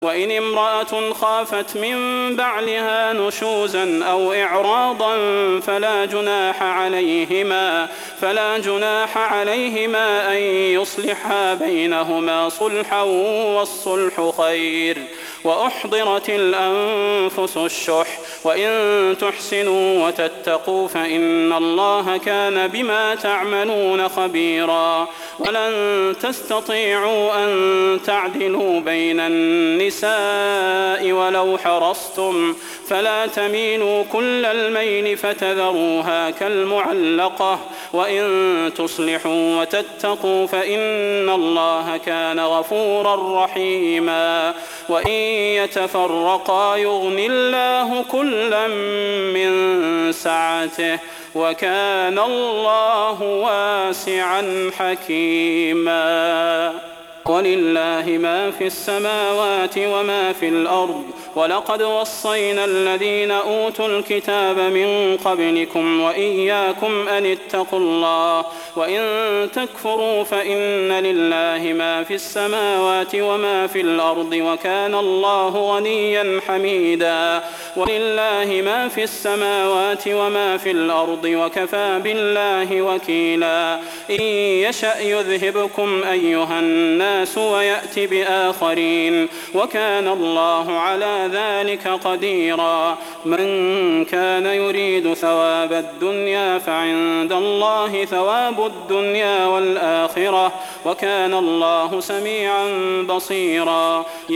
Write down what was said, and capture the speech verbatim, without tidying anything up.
وإن امرأة خافت من بعلها نشوزا أو إعراضا فلا جناح عليهما فلا جناح عليهما أن يصلحا بينهما صلحا والصلح خير. وأحضرت الأنفس الشح وإن تحسنوا وتتقوا فإن الله كان بما تعملون خبيرا. ولن تستطيعوا أن تعدلوا بين النساء ولو حرصتم فلا تميلوا كل الميل فتذروها كالمعلقة. وإن تصلحوا وتتقوا فإن الله كان غفورا رحيما. وإن يتفرقا يغن الله كلا من سعته وكان الله واسعا حكيما. ولله ما في السماوات وما في الأرض ولقد وصينا الذين أوتوا الكتاب من قبلكم وإياكم أن اتقوا الله وإن تكفروا فإن لله ما في السماوات وما في الأرض وكان الله غنيا حميدا. ولله ما في السماوات وما في الأرض وكفى بالله وكيلا. إن يشأ يذهبكم أيها الناس ويأتي بآخرين وكان الله على ذلك قديرا. من كان يريد ثواب الدنيا فعند الله ثواب الدنيا والآخرة وكان الله سميعا بصيرا.